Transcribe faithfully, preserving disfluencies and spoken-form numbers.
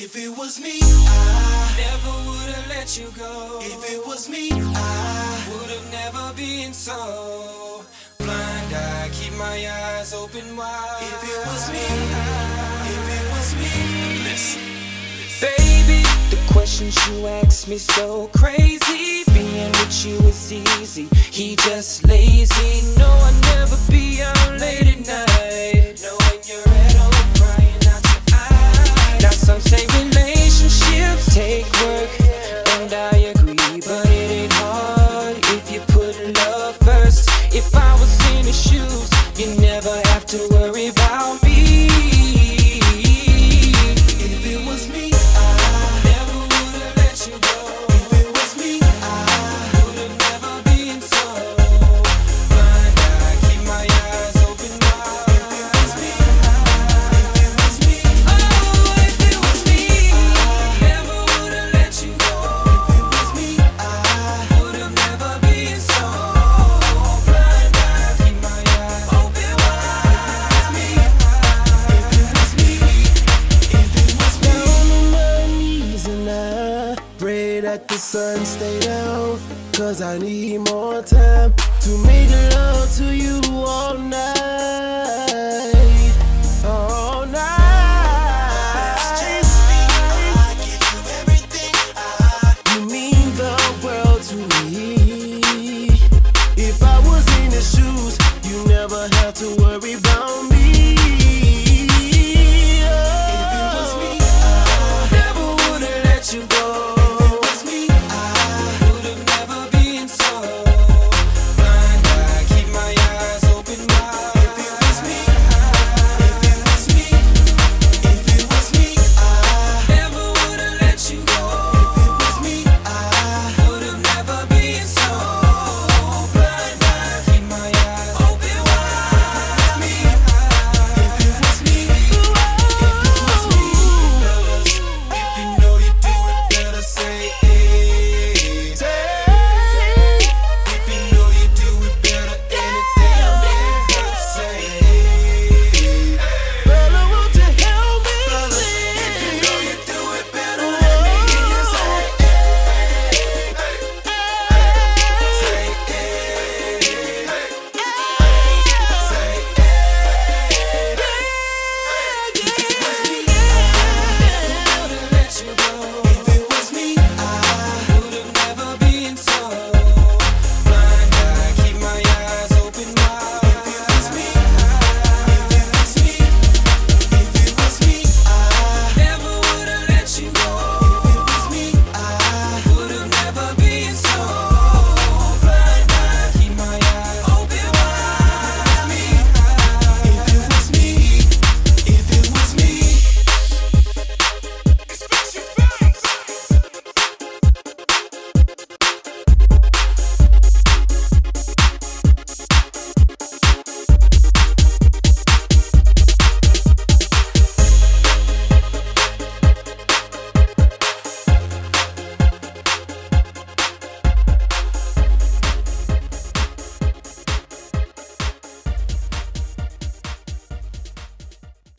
If it was me, I never would've let you go. If it was me, I would've never been so blind. I keep my eyes open wide. If it was me, I, if it was me, listen, baby, the questions you ask me so crazy. Being with you is easy, he just lazy. No, I'll never be out late at night, knowing you're at home crying out your eyes. Now some say relationships take work, and I agree, but it ain't hard if you put love first. If I was in his shoes, you never have to worry about me. If it was me, I never would've let you go. If it was me, I would've never been so blind. I keep my eyes open wide. If it was me, I, if it was me, oh, if it was me, I never would've let you go. If it was me, I would've never been so blind. I keep my eyes open wide. If it was me, if it was me, down on my knees and I pray that the sun stay down, cause I need more time to make love to you all night.